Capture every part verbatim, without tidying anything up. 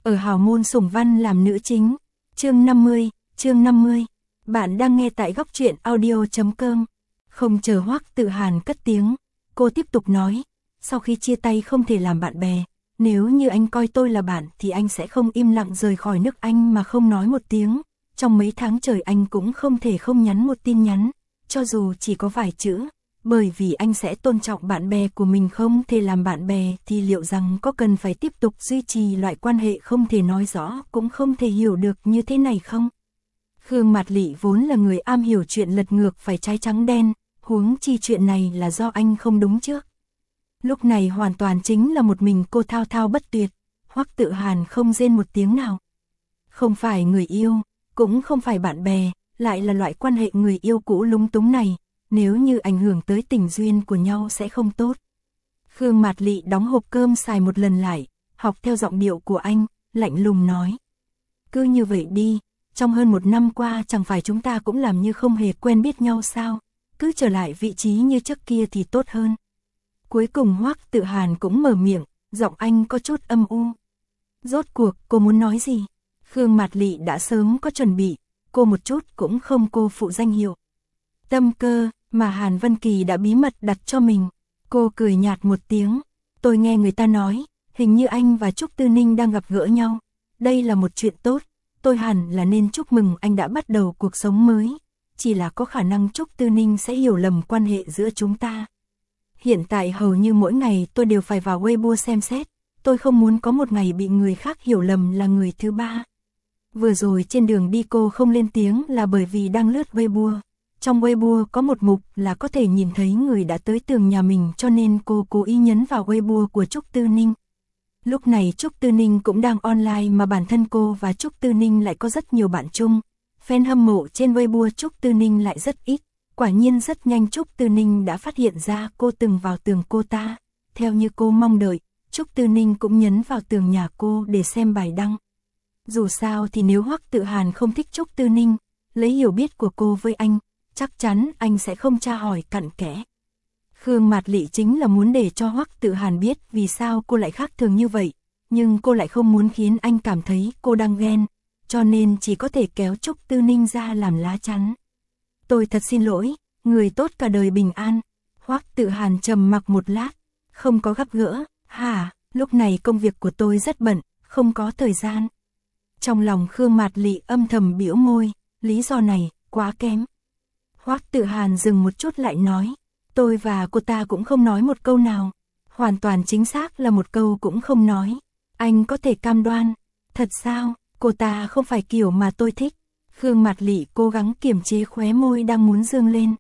ở hào môn Sủng Văn làm nữ chính. Chương năm mươi, chương năm mươi. Bạn đang nghe tại góc truyện audio chấm com. Không chờ Hoắc Tự Hàn cất tiếng, cô tiếp tục nói, sau khi chia tay không thể làm bạn bè, nếu như anh coi tôi là bạn thì anh sẽ không im lặng rời khỏi nước Anh mà không nói một tiếng, trong mấy tháng trời anh cũng không thể không nhắn một tin nhắn, cho dù chỉ có vài chữ, bởi vì anh sẽ tôn trọng bạn bè của mình. Không thể làm bạn bè thì liệu rằng có cần phải tiếp tục duy trì loại quan hệ không thể nói rõ cũng không thể hiểu được như thế này không? Khương Mạt Lị vốn là người am hiểu chuyện lật ngược phải trái trắng đen, huống chi chuyện này là do anh không đúng trước. Lúc này hoàn toàn chính là một mình cô thao thao bất tuyệt, Hoắc Tự Hàn không rên một tiếng nào. Không phải người yêu, cũng không phải bạn bè, lại là loại quan hệ người yêu cũ lúng túng này, nếu như ảnh hưởng tới tình duyên của nhau sẽ không tốt. Khương Mạt Lị đóng hộp cơm xài một lần lại, học theo giọng điệu của anh, lạnh lùng nói. Cứ như vậy đi, trong hơn một năm qua chẳng phải chúng ta cũng làm như không hề quen biết nhau sao, cứ trở lại vị trí như trước kia thì tốt hơn. Cuối cùng Hoắc Tự Hàn cũng mở miệng, giọng anh có chút âm u. Rốt cuộc cô muốn nói gì? Khương Mạt Lị đã sớm có chuẩn bị, cô một chút cũng không cô phụ danh hiệu Tâm Cơ mà Hàn Vân Kỳ đã bí mật đặt cho mình. Cô cười nhạt một tiếng, tôi nghe người ta nói, hình như anh và Trúc Tư Ninh đang gặp gỡ nhau. Đây là một chuyện tốt, tôi hẳn là nên chúc mừng anh đã bắt đầu cuộc sống mới. Chỉ là có khả năng Trúc Tư Ninh sẽ hiểu lầm quan hệ giữa chúng ta. Hiện tại hầu như mỗi ngày tôi đều phải vào Weibo xem xét, tôi không muốn có một ngày bị người khác hiểu lầm là người thứ ba. Vừa rồi trên đường đi cô không lên tiếng là bởi vì đang lướt Weibo. Trong Weibo có một mục là có thể nhìn thấy người đã tới tường nhà mình, cho nên cô cố ý nhấn vào Weibo của Trúc Tư Ninh. Lúc này Trúc Tư Ninh cũng đang online mà bản thân cô và Trúc Tư Ninh lại có rất nhiều bạn chung. Fan hâm mộ trên Weibo Trúc Tư Ninh lại rất ít. Quả nhiên rất nhanh Trúc Tư Ninh đã phát hiện ra cô từng vào tường cô ta. Theo như cô mong đợi, Trúc Tư Ninh cũng nhấn vào tường nhà cô để xem bài đăng. Dù sao thì nếu Hoắc Tự Hàn không thích Trúc Tư Ninh, lấy hiểu biết của cô với anh, chắc chắn anh sẽ không tra hỏi cặn kẽ. Khương Mạt Lị chính là muốn để cho Hoắc Tự Hàn biết vì sao cô lại khác thường như vậy, nhưng cô lại không muốn khiến anh cảm thấy cô đang ghen, cho nên chỉ có thể kéo Trúc Tư Ninh ra làm lá chắn. Tôi thật xin lỗi, người tốt cả đời bình an. Hoắc Tự Hàn trầm mặc một lát, không có gặp gỡ, hả, lúc này công việc của tôi rất bận, không có thời gian. Trong lòng Khương Mạt Lị âm thầm bĩu môi, lý do này, quá kém. Hoắc Tự Hàn dừng một chút lại nói, tôi và cô ta cũng không nói một câu nào, hoàn toàn chính xác là một câu cũng không nói. Anh có thể cam đoan, thật sao, cô ta không phải kiểu mà tôi thích. Khương Mạt Lị cố gắng kiềm chế khóe môi đang muốn dương lên.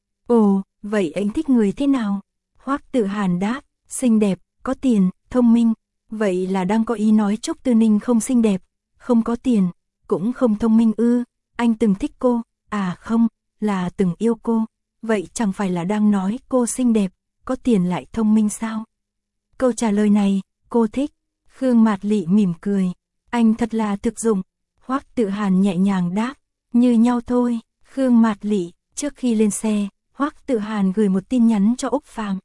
Ồ, vậy anh thích người thế nào? Hoắc Tự Hàn đáp, xinh đẹp, có tiền, thông minh. Vậy là đang có ý nói Trúc Tư Ninh không xinh đẹp, không có tiền, cũng không thông minh ư? Anh từng thích cô, à không, là từng yêu cô. Vậy chẳng phải là đang nói cô xinh đẹp, có tiền lại thông minh sao? Câu trả lời này, cô thích. Khương Mạt Lị mỉm cười, anh thật là thực dụng. Hoắc Tự Hàn nhẹ nhàng đáp, như nhau thôi. Khương Mạt Lị, trước khi lên xe, Hoắc Tự Hàn gửi một tin nhắn cho Úc Phàm.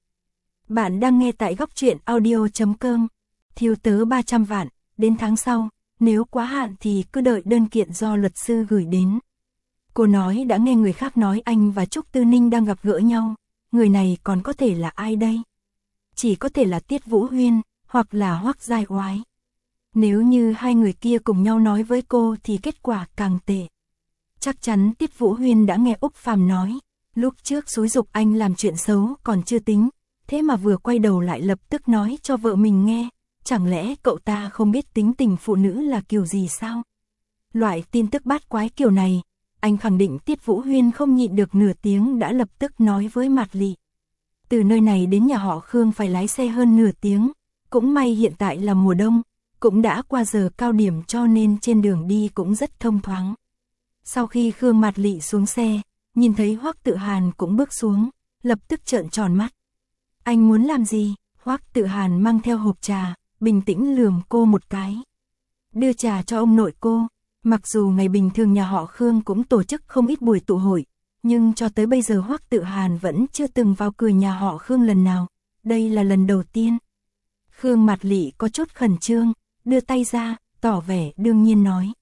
Bạn đang nghe tại góc truyện audio chấm com. Thiếu tớ ba trăm vạn, đến tháng sau, nếu quá hạn thì cứ đợi đơn kiện do luật sư gửi đến. Cô nói đã nghe người khác nói anh và Trúc Tư Ninh đang gặp gỡ nhau, người này còn có thể là ai đây? Chỉ có thể là Tiết Vũ Huyên, hoặc là Hoắc Giai Oái. Nếu như hai người kia cùng nhau nói với cô thì kết quả càng tệ. Chắc chắn Tiết Vũ Huyên đã nghe Úc Phàm nói, lúc trước xúi giục anh làm chuyện xấu còn chưa tính, thế mà vừa quay đầu lại lập tức nói cho vợ mình nghe, chẳng lẽ cậu ta không biết tính tình phụ nữ là kiểu gì sao? Loại tin tức bát quái kiểu này, anh khẳng định Tiết Vũ Huyên không nhịn được nửa tiếng đã lập tức nói với Mạt Lị. Từ nơi này đến nhà họ Khương phải lái xe hơn nửa tiếng, cũng may hiện tại là mùa đông, cũng đã qua giờ cao điểm cho nên trên đường đi cũng rất thông thoáng. Sau khi Khương Mạt Lị xuống xe, nhìn thấy Hoắc Tự Hàn cũng bước xuống, lập tức trợn tròn mắt. Anh muốn làm gì? Hoắc Tự Hàn mang theo hộp trà, bình tĩnh lườm cô một cái. Đưa trà cho ông nội cô. Mặc dù ngày bình thường nhà họ Khương cũng tổ chức không ít buổi tụ hội, nhưng cho tới bây giờ Hoắc Tự Hàn vẫn chưa từng vào cửa nhà họ Khương lần nào. Đây là lần đầu tiên. Khương Mạt Lị có chút khẩn trương, đưa tay ra, tỏ vẻ đương nhiên nói.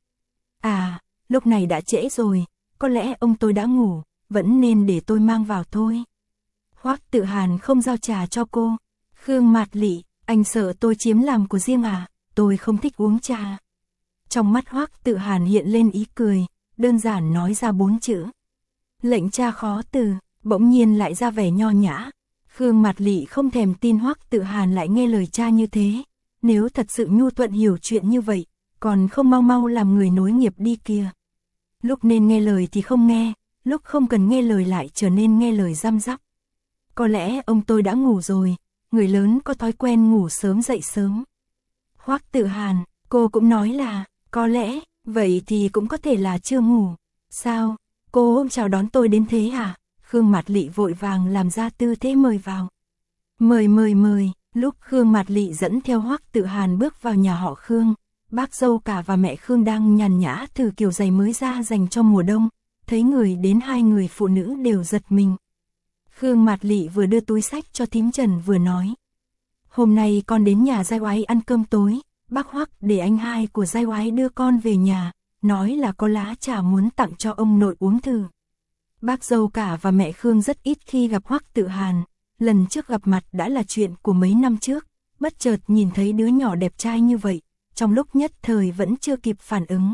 À, lúc này đã trễ rồi, có lẽ ông tôi đã ngủ, vẫn nên để tôi mang vào thôi. Hoắc Tự Hàn không giao trà cho cô. Khương Mạt Lị, anh sợ tôi chiếm làm của riêng à, tôi không thích uống trà. Trong mắt Hoắc Tự Hàn hiện lên ý cười, đơn giản nói ra bốn chữ. Lệnh cha khó từ, bỗng nhiên lại ra vẻ nho nhã. Khương Mạt Lị không thèm tin Hoắc Tự Hàn lại nghe lời cha như thế. Nếu thật sự nhu thuận hiểu chuyện như vậy, còn không mau mau làm người nối nghiệp đi kia. Lúc nên nghe lời thì không nghe, lúc không cần nghe lời lại trở nên nghe lời răm rắp. Có lẽ ông tôi đã ngủ rồi, người lớn có thói quen ngủ sớm dậy sớm. Hoắc Tự Hàn, cô cũng nói là, có lẽ, vậy thì cũng có thể là chưa ngủ. Sao, cô ôm chào đón tôi đến thế à? Khương Mạt Lị vội vàng làm ra tư thế mời vào. Mời mời mời, lúc Khương Mạt Lị dẫn theo Hoắc Tự Hàn bước vào nhà họ Khương, bác dâu cả và mẹ Khương đang nhàn nhã thử kiểu giày mới ra dành cho mùa đông, thấy người đến hai người phụ nữ đều giật mình. Khương Mạt Lị vừa đưa túi sách cho thím Trần vừa nói. Hôm nay con đến nhà Giai Oái ăn cơm tối, bác Hoắc để anh hai của Giai Oái đưa con về nhà, nói là có lá trà muốn tặng cho ông nội uống thử. Bác dâu cả và mẹ Khương rất ít khi gặp Hoắc Tự Hàn, lần trước gặp mặt đã là chuyện của mấy năm trước, bất chợt nhìn thấy đứa nhỏ đẹp trai như vậy, trong lúc nhất thời vẫn chưa kịp phản ứng.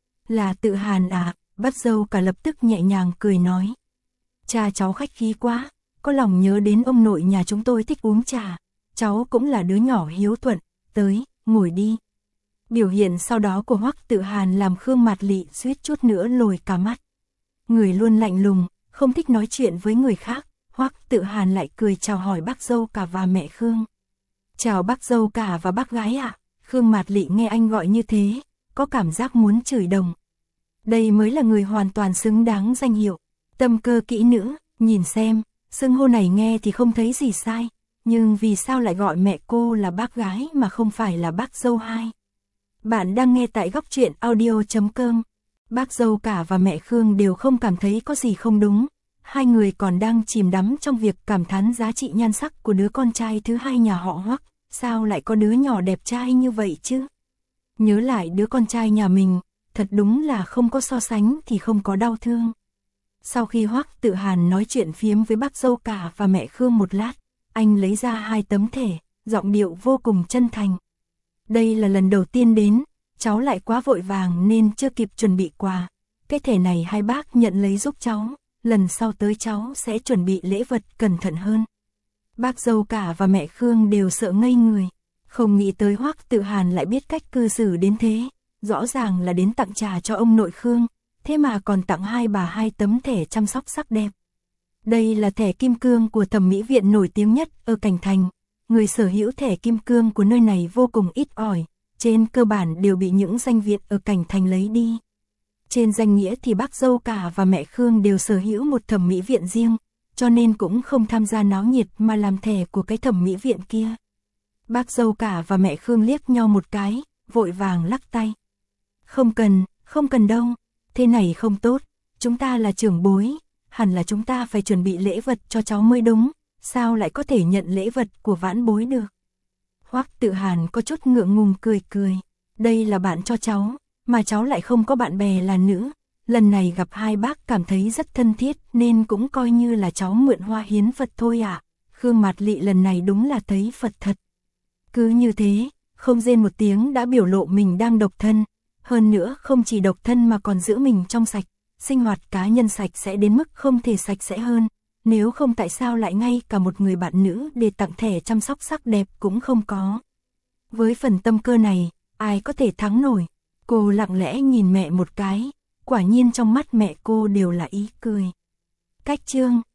Là Tự Hàn à, bác dâu cả lập tức nhẹ nhàng cười nói. Cha cháu khách khí quá, có lòng nhớ đến ông nội nhà chúng tôi thích uống trà, cháu cũng là đứa nhỏ hiếu thuận, tới, ngồi đi. Biểu hiện sau đó của Hoắc Tự Hàn làm Khương Mạt Lị suýt chút nữa lồi cả mắt. Người luôn lạnh lùng, không thích nói chuyện với người khác, Hoắc Tự Hàn lại cười chào hỏi bác dâu cả và mẹ Khương. Chào bác dâu cả và bác gái ạ. À? Khương Mạt Lị nghe anh gọi như thế, có cảm giác muốn chửi đồng. Đây mới là người hoàn toàn xứng đáng danh hiệu, tâm cơ kỹ nữ, nhìn xem, xưng hô này nghe thì không thấy gì sai, nhưng vì sao lại gọi mẹ cô là bác gái mà không phải là bác dâu hai? Bạn đang nghe tại góc truyện audio chấm com. Bác dâu cả và mẹ Khương đều không cảm thấy có gì không đúng, hai người còn đang chìm đắm trong việc cảm thán giá trị nhan sắc của đứa con trai thứ hai nhà họ Hoắc, sao lại có đứa nhỏ đẹp trai như vậy chứ? Nhớ lại đứa con trai nhà mình, thật đúng là không có so sánh thì không có đau thương. Sau khi Hoắc Tự Hàn nói chuyện phiếm với bác dâu cả và mẹ Khương một lát, anh lấy ra hai tấm thẻ, giọng điệu vô cùng chân thành. Đây là lần đầu tiên đến, cháu lại quá vội vàng nên chưa kịp chuẩn bị quà. Cái thẻ này hai bác nhận lấy giúp cháu, lần sau tới cháu sẽ chuẩn bị lễ vật cẩn thận hơn. Bác dâu cả và mẹ Khương đều sợ ngây người, không nghĩ tới Hoắc Tự Hàn lại biết cách cư xử đến thế, rõ ràng là đến tặng trà cho ông nội Khương, thế mà còn tặng hai bà hai tấm thẻ chăm sóc sắc đẹp. Đây là thẻ kim cương của thẩm mỹ viện nổi tiếng nhất ở Cảnh Thành, người sở hữu thẻ kim cương của nơi này vô cùng ít ỏi, trên cơ bản đều bị những danh viện ở Cảnh Thành lấy đi. Trên danh nghĩa thì bác dâu cả và mẹ Khương đều sở hữu một thẩm mỹ viện riêng, cho nên cũng không tham gia náo nhiệt mà làm thẻ của cái thẩm mỹ viện kia. Bác dâu cả và mẹ Khương liếc nhau một cái, vội vàng lắc tay. Không cần, không cần đâu, thế này không tốt, chúng ta là trưởng bối, hẳn là chúng ta phải chuẩn bị lễ vật cho cháu mới đúng, sao lại có thể nhận lễ vật của vãn bối được. Hoắc Tự Hàn có chút ngượng ngùng cười cười, đây là bạn cho cháu, mà cháu lại không có bạn bè là nữ, lần này gặp hai bác cảm thấy rất thân thiết nên cũng coi như là cháu mượn hoa hiến Phật thôi ạ. À. Khương Mạt Lị lần này đúng là thấy Phật thật. Cứ như thế, không rên một tiếng đã biểu lộ mình đang độc thân, hơn nữa không chỉ độc thân mà còn giữ mình trong sạch, sinh hoạt cá nhân sạch sẽ đến mức không thể sạch sẽ hơn, nếu không tại sao lại ngay cả một người bạn nữ để tặng thẻ chăm sóc sắc đẹp cũng không có. Với phần tâm cơ này, ai có thể thắng nổi, cô lặng lẽ nhìn mẹ một cái, quả nhiên trong mắt mẹ cô đều là ý cười. Cách chương